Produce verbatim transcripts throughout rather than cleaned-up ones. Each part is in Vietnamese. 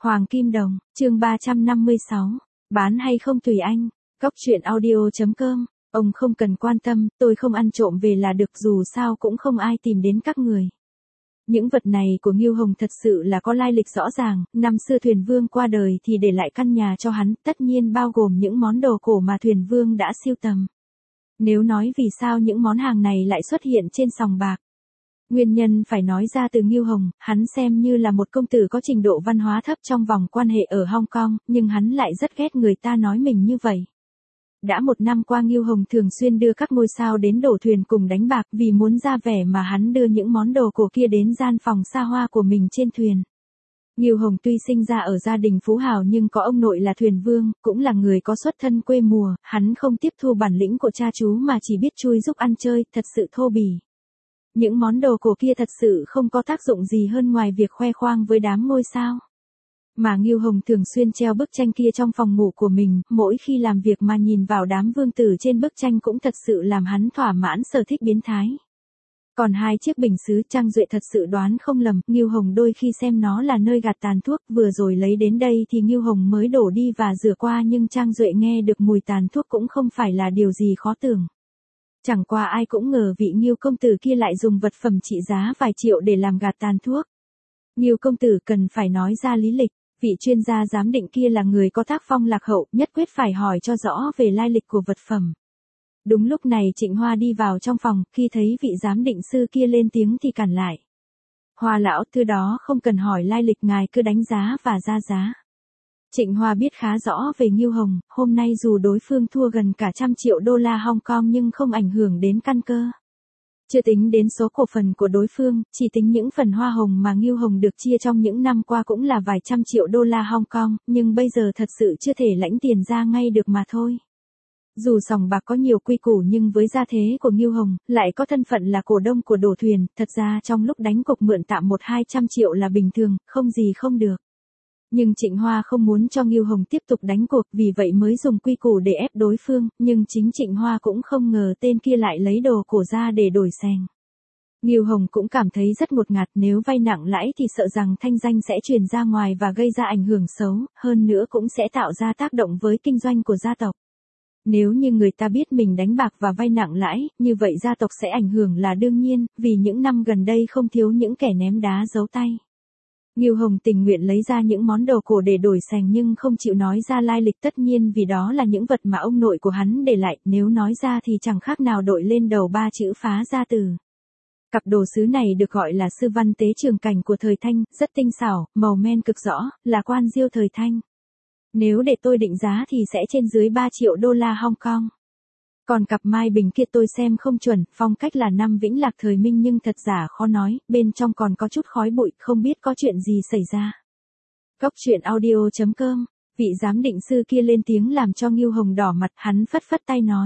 Hoàng Kim Đồng, chương ba trăm năm mươi sáu, bán hay không tùy anh, góc truyện audio.com, ông không cần quan tâm, tôi không ăn trộm về là được, dù sao cũng không ai tìm đến các người. Những vật này của Ngưu Hồng thật sự là có lai lịch rõ ràng, năm xưa Thuyền Vương qua đời thì để lại căn nhà cho hắn, tất nhiên bao gồm những món đồ cổ mà Thuyền Vương đã sưu tầm. Nếu nói vì sao những món hàng này lại xuất hiện trên sòng bạc, nguyên nhân phải nói ra từ Ngưu Hồng, hắn xem như là một công tử có trình độ văn hóa thấp trong vòng quan hệ ở Hong Kong, nhưng hắn lại rất ghét người ta nói mình như vậy. Đã một năm qua Ngưu Hồng thường xuyên đưa các ngôi sao đến đổ thuyền cùng đánh bạc, vì muốn ra vẻ mà hắn đưa những món đồ cổ kia đến gian phòng xa hoa của mình trên thuyền. Ngưu Hồng tuy sinh ra ở gia đình phú hào nhưng có ông nội là Thuyền Vương, cũng là người có xuất thân quê mùa, hắn không tiếp thu bản lĩnh của cha chú mà chỉ biết chui giúp ăn chơi, thật sự thô bỉ. Những món đồ cổ kia thật sự không có tác dụng gì hơn ngoài việc khoe khoang với đám ngôi sao. Mà Ngưu Hồng thường xuyên treo bức tranh kia trong phòng ngủ của mình, mỗi khi làm việc mà nhìn vào đám vương tử trên bức tranh cũng thật sự làm hắn thỏa mãn sở thích biến thái. Còn hai chiếc bình sứ, Trang Duệ thật sự đoán không lầm, Ngưu Hồng đôi khi xem nó là nơi gạt tàn thuốc, vừa rồi lấy đến đây thì Ngưu Hồng mới đổ đi và rửa qua, nhưng Trang Duệ nghe được mùi tàn thuốc cũng không phải là điều gì khó tưởng. Chẳng qua ai cũng ngờ vị Ngưu công tử kia lại dùng vật phẩm trị giá vài triệu để làm gạt tàn thuốc. Ngưu công tử cần phải nói ra lý lịch, vị chuyên gia giám định kia là người có tác phong lạc hậu, nhất quyết phải hỏi cho rõ về lai lịch của vật phẩm. Đúng lúc này Trịnh Hoa đi vào trong phòng, khi thấy vị giám định sư kia lên tiếng thì cản lại. Hoa lão, thứ đó không cần hỏi lai lịch, ngài cứ đánh giá và ra giá. Trịnh Hoa biết khá rõ về Ngưu Hồng, hôm nay dù đối phương thua gần cả trăm triệu đô la Hong Kong nhưng không ảnh hưởng đến căn cơ. Chưa tính đến số cổ phần của đối phương, chỉ tính những phần hoa hồng mà Ngưu Hồng được chia trong những năm qua cũng là vài trăm triệu đô la Hong Kong, nhưng bây giờ thật sự chưa thể lãnh tiền ra ngay được mà thôi. Dù sòng bạc có nhiều quy củ nhưng với gia thế của Ngưu Hồng, lại có thân phận là cổ đông của đổ thuyền, thật ra trong lúc đánh cục mượn tạm một hai trăm triệu là bình thường, không gì không được. Nhưng Trịnh Hoa không muốn cho Ngưu Hồng tiếp tục đánh cuộc, vì vậy mới dùng quy củ để ép đối phương, nhưng chính Trịnh Hoa cũng không ngờ tên kia lại lấy đồ cổ ra để đổi sành. Ngưu Hồng cũng cảm thấy rất ngột ngạt, nếu vay nặng lãi thì sợ rằng thanh danh sẽ truyền ra ngoài và gây ra ảnh hưởng xấu, hơn nữa cũng sẽ tạo ra tác động với kinh doanh của gia tộc. Nếu như người ta biết mình đánh bạc và vay nặng lãi, như vậy gia tộc sẽ ảnh hưởng là đương nhiên, vì những năm gần đây không thiếu những kẻ ném đá giấu tay. Ngưu Hồng tình nguyện lấy ra những món đồ cổ để đổi sành nhưng không chịu nói ra lai lịch, tất nhiên vì đó là những vật mà ông nội của hắn để lại, nếu nói ra thì chẳng khác nào đội lên đầu ba chữ phá gia tử. Cặp đồ sứ này được gọi là sư văn tế trường cảnh của thời Thanh, rất tinh xảo, màu men cực rõ, là quan diêu thời Thanh. Nếu để tôi định giá thì sẽ trên dưới ba triệu đô la Hong Kong. Còn cặp mai bình kia tôi xem không chuẩn, phong cách là năm Vĩnh Lạc thời Minh nhưng thật giả khó nói, bên trong còn có chút khói bụi, không biết có chuyện gì xảy ra. Góc truyện audio.com, vị giám định sư kia lên tiếng làm cho Ngưu Hồng đỏ mặt, hắn phất phất tay nói.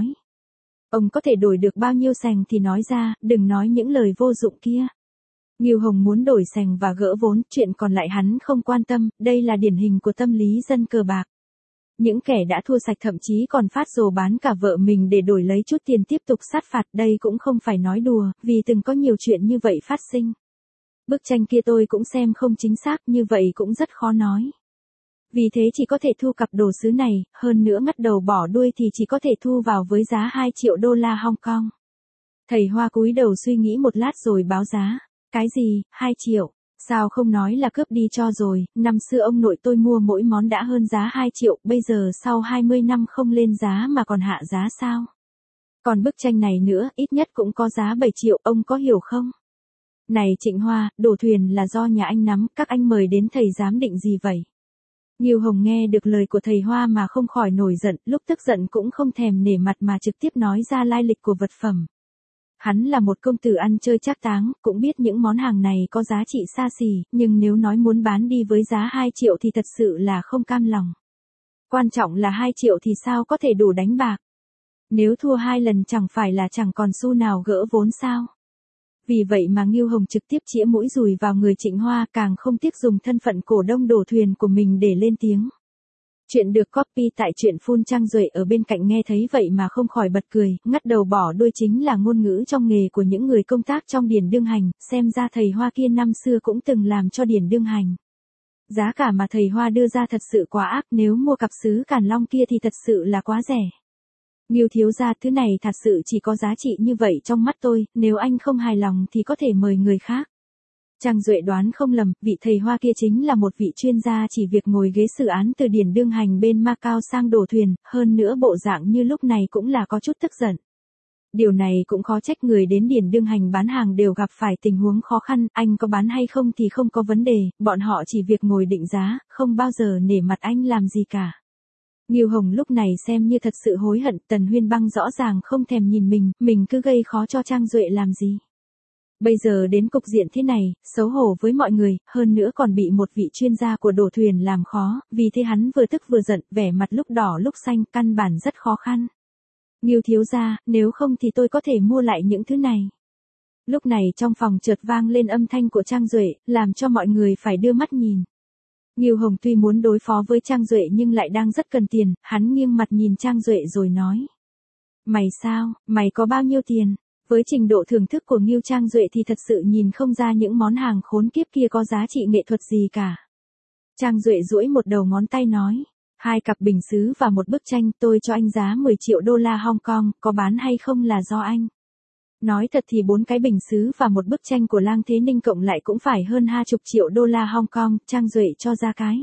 Ông có thể đổi được bao nhiêu sành thì nói ra, đừng nói những lời vô dụng kia. Ngưu Hồng muốn đổi sành và gỡ vốn, chuyện còn lại hắn không quan tâm, đây là điển hình của tâm lý dân cờ bạc. Những kẻ đã thua sạch thậm chí còn phát rồ bán cả vợ mình để đổi lấy chút tiền tiếp tục sát phạt, đây cũng không phải nói đùa, vì từng có nhiều chuyện như vậy phát sinh. Bức tranh kia tôi cũng xem không chính xác, như vậy cũng rất khó nói. Vì thế chỉ có thể thu cặp đồ sứ này, hơn nữa ngắt đầu bỏ đuôi thì chỉ có thể thu vào với giá hai triệu đô la Hong Kong. Thầy Hoa cúi đầu suy nghĩ một lát rồi báo giá. Cái gì, hai triệu? Sao không nói là cướp đi cho rồi, năm xưa ông nội tôi mua mỗi món đã hơn giá hai triệu, bây giờ sau hai mươi năm không lên giá mà còn hạ giá sao? Còn bức tranh này nữa, ít nhất cũng có giá bảy triệu, ông có hiểu không? Này Trịnh Hoa, đổ thuyền là do nhà anh nắm, các anh mời đến thầy giám định gì vậy? Ngưu Hồng nghe được lời của thầy Hoa mà không khỏi nổi giận, lúc tức giận cũng không thèm nể mặt mà trực tiếp nói ra lai lịch của vật phẩm. Hắn là một công tử ăn chơi trác táng, cũng biết những món hàng này có giá trị xa xỉ, nhưng nếu nói muốn bán đi với giá hai triệu thì thật sự là không cam lòng. Quan trọng là hai triệu thì sao có thể đủ đánh bạc? Nếu thua hai lần chẳng phải là chẳng còn xu nào gỡ vốn sao? Vì vậy mà Ngưu Hồng trực tiếp chĩa mũi dùi vào người Trịnh Hoa, càng không tiếc dùng thân phận cổ đông đổ thuyền của mình để lên tiếng. Chuyện được copy tại truyện Full. Trang Duệ ở bên cạnh nghe thấy vậy mà không khỏi bật cười, ngắt đầu bỏ đuôi chính là ngôn ngữ trong nghề của những người công tác trong Điền Đương Hành, xem ra thầy Hoa kia năm xưa cũng từng làm cho Điền Đương Hành. Giá cả mà thầy Hoa đưa ra thật sự quá ác, nếu mua cặp sứ Càn Long kia thì thật sự là quá rẻ. Ngưu thiếu gia, thứ này thật sự chỉ có giá trị như vậy trong mắt tôi, nếu anh không hài lòng thì có thể mời người khác. Trang Duệ đoán không lầm, vị thầy Hoa kia chính là một vị chuyên gia chỉ việc ngồi ghế xử án từ Điền Đương Hành bên Macau sang đổ thuyền, hơn nữa bộ dạng như lúc này cũng là có chút tức giận. Điều này cũng khó trách, người đến Điền Đương Hành bán hàng đều gặp phải tình huống khó khăn, anh có bán hay không thì không có vấn đề, bọn họ chỉ việc ngồi định giá, không bao giờ nể mặt anh làm gì cả. Ngưu Hồng lúc này xem như thật sự hối hận, Tần Huyên Băng rõ ràng không thèm nhìn mình, mình cứ gây khó cho Trang Duệ làm gì. Bây giờ đến cục diện thế này, xấu hổ với mọi người, hơn nữa còn bị một vị chuyên gia của đổ thuyền làm khó, vì thế hắn vừa tức vừa giận, vẻ mặt lúc đỏ lúc xanh, căn bản rất khó khăn. Ngưu thiếu gia, nếu không thì tôi có thể mua lại những thứ này. Lúc này trong phòng chợt vang lên âm thanh của Trang Duệ, làm cho mọi người phải đưa mắt nhìn. Ngưu Hồng tuy muốn đối phó với Trang Duệ nhưng lại đang rất cần tiền, hắn nghiêng mặt nhìn Trang Duệ rồi nói. Mày sao, mày có bao nhiêu tiền? Với trình độ thưởng thức của Ngưu Trang Duệ thì thật sự nhìn không ra những món hàng khốn kiếp kia có giá trị nghệ thuật gì cả. Trang Duệ duỗi một đầu ngón tay nói. Hai cặp bình sứ và một bức tranh, tôi cho anh giá mười triệu đô la Hong Kong, có bán hay không là do anh. Nói thật thì bốn cái bình sứ và một bức tranh của Lang Thế Ninh cộng lại cũng phải hơn hai chục triệu đô la Hong Kong, Trang Duệ cho ra cái.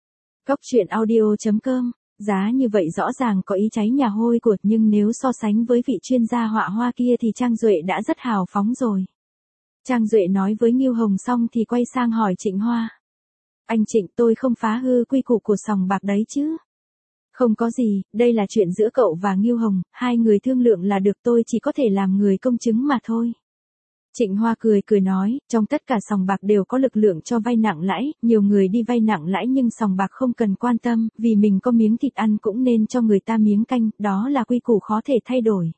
Góc truyện audio chấm com, giá như vậy rõ ràng có ý cháy nhà hôi của, nhưng nếu so sánh với vị chuyên gia họa hoa kia thì Trang Duệ đã rất hào phóng rồi. Trang Duệ nói với Ngưu Hồng xong thì quay sang hỏi Trịnh Hoa. Anh Trịnh, tôi không phá hư quy củ của sòng bạc đấy chứ? Không có gì, đây là chuyện giữa cậu và Ngưu Hồng, hai người thương lượng là được, tôi chỉ có thể làm người công chứng mà thôi. Trịnh Hoa cười cười nói, trong tất cả sòng bạc đều có lực lượng cho vay nặng lãi, nhiều người đi vay nặng lãi nhưng sòng bạc không cần quan tâm, vì mình có miếng thịt ăn cũng nên cho người ta miếng canh, đó là quy củ khó thể thay đổi.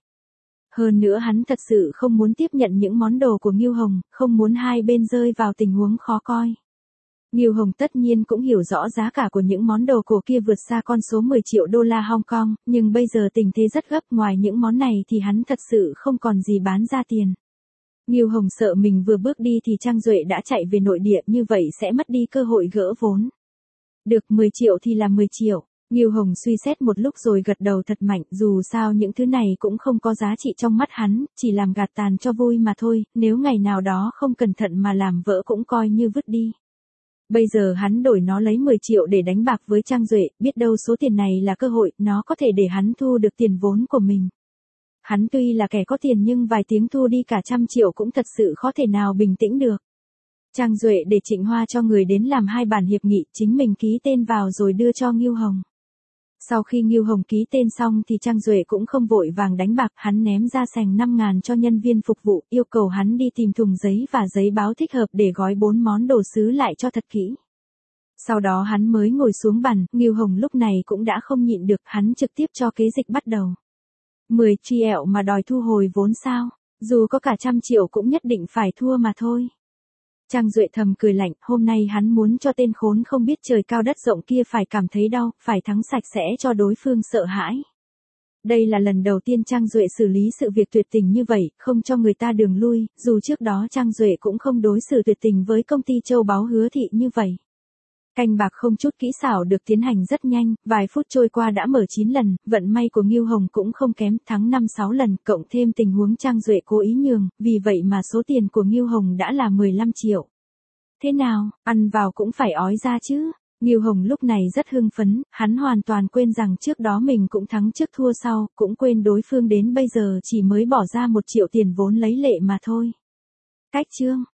Hơn nữa hắn thật sự không muốn tiếp nhận những món đồ của Ngưu Hồng, không muốn hai bên rơi vào tình huống khó coi. Ngưu Hồng tất nhiên cũng hiểu rõ giá cả của những món đồ cổ kia vượt xa con số mười triệu đô la Hong Kong, nhưng bây giờ tình thế rất gấp, ngoài những món này thì hắn thật sự không còn gì bán ra tiền. Ngưu Hồng sợ mình vừa bước đi thì Trang Duệ đã chạy về nội địa, như vậy sẽ mất đi cơ hội gỡ vốn. Được, mười triệu thì là mười triệu. Ngưu Hồng suy xét một lúc rồi gật đầu thật mạnh, dù sao những thứ này cũng không có giá trị trong mắt hắn, chỉ làm gạt tàn cho vui mà thôi, nếu ngày nào đó không cẩn thận mà làm vỡ cũng coi như vứt đi. Bây giờ hắn đổi nó lấy mười triệu để đánh bạc với Trang Duệ, biết đâu số tiền này là cơ hội, nó có thể để hắn thu được tiền vốn của mình. Hắn tuy là kẻ có tiền nhưng vài tiếng thu đi cả trăm triệu cũng thật sự khó thể nào bình tĩnh được. Trang Duệ để Trịnh Hoa cho người đến làm hai bản hiệp nghị, chính mình ký tên vào rồi đưa cho Ngưu Hồng. Sau khi Ngưu Hồng ký tên xong thì Trang Duệ cũng không vội vàng đánh bạc, hắn ném ra sành năm ngàn cho nhân viên phục vụ, yêu cầu hắn đi tìm thùng giấy và giấy báo thích hợp để gói bốn món đồ sứ lại cho thật kỹ. Sau đó hắn mới ngồi xuống bàn, Ngưu Hồng lúc này cũng đã không nhịn được, hắn trực tiếp cho kế dịch bắt đầu. mười triệu mà đòi thu hồi vốn sao, dù có cả trăm triệu cũng nhất định phải thua mà thôi. Trang Duệ thầm cười lạnh, hôm nay hắn muốn cho tên khốn không biết trời cao đất rộng kia phải cảm thấy đau, phải thắng sạch sẽ cho đối phương sợ hãi. Đây là lần đầu tiên Trang Duệ xử lý sự việc tuyệt tình như vậy, không cho người ta đường lui, dù trước đó Trang Duệ cũng không đối xử tuyệt tình với công ty châu báu Hứa Thị như vậy. Canh bạc không chút kỹ xảo được tiến hành rất nhanh, vài phút trôi qua đã mở chín lần, vận may của Ngưu Hồng cũng không kém, thắng năm sáu lần, cộng thêm tình huống Trang Duệ cố ý nhường, vì vậy mà số tiền của Ngưu Hồng đã là mười lăm triệu. Thế nào, ăn vào cũng phải ói ra chứ. Ngưu Hồng lúc này rất hưng phấn, hắn hoàn toàn quên rằng trước đó mình cũng thắng trước thua sau, cũng quên đối phương đến bây giờ chỉ mới bỏ ra một triệu tiền vốn lấy lệ mà thôi. Cách chương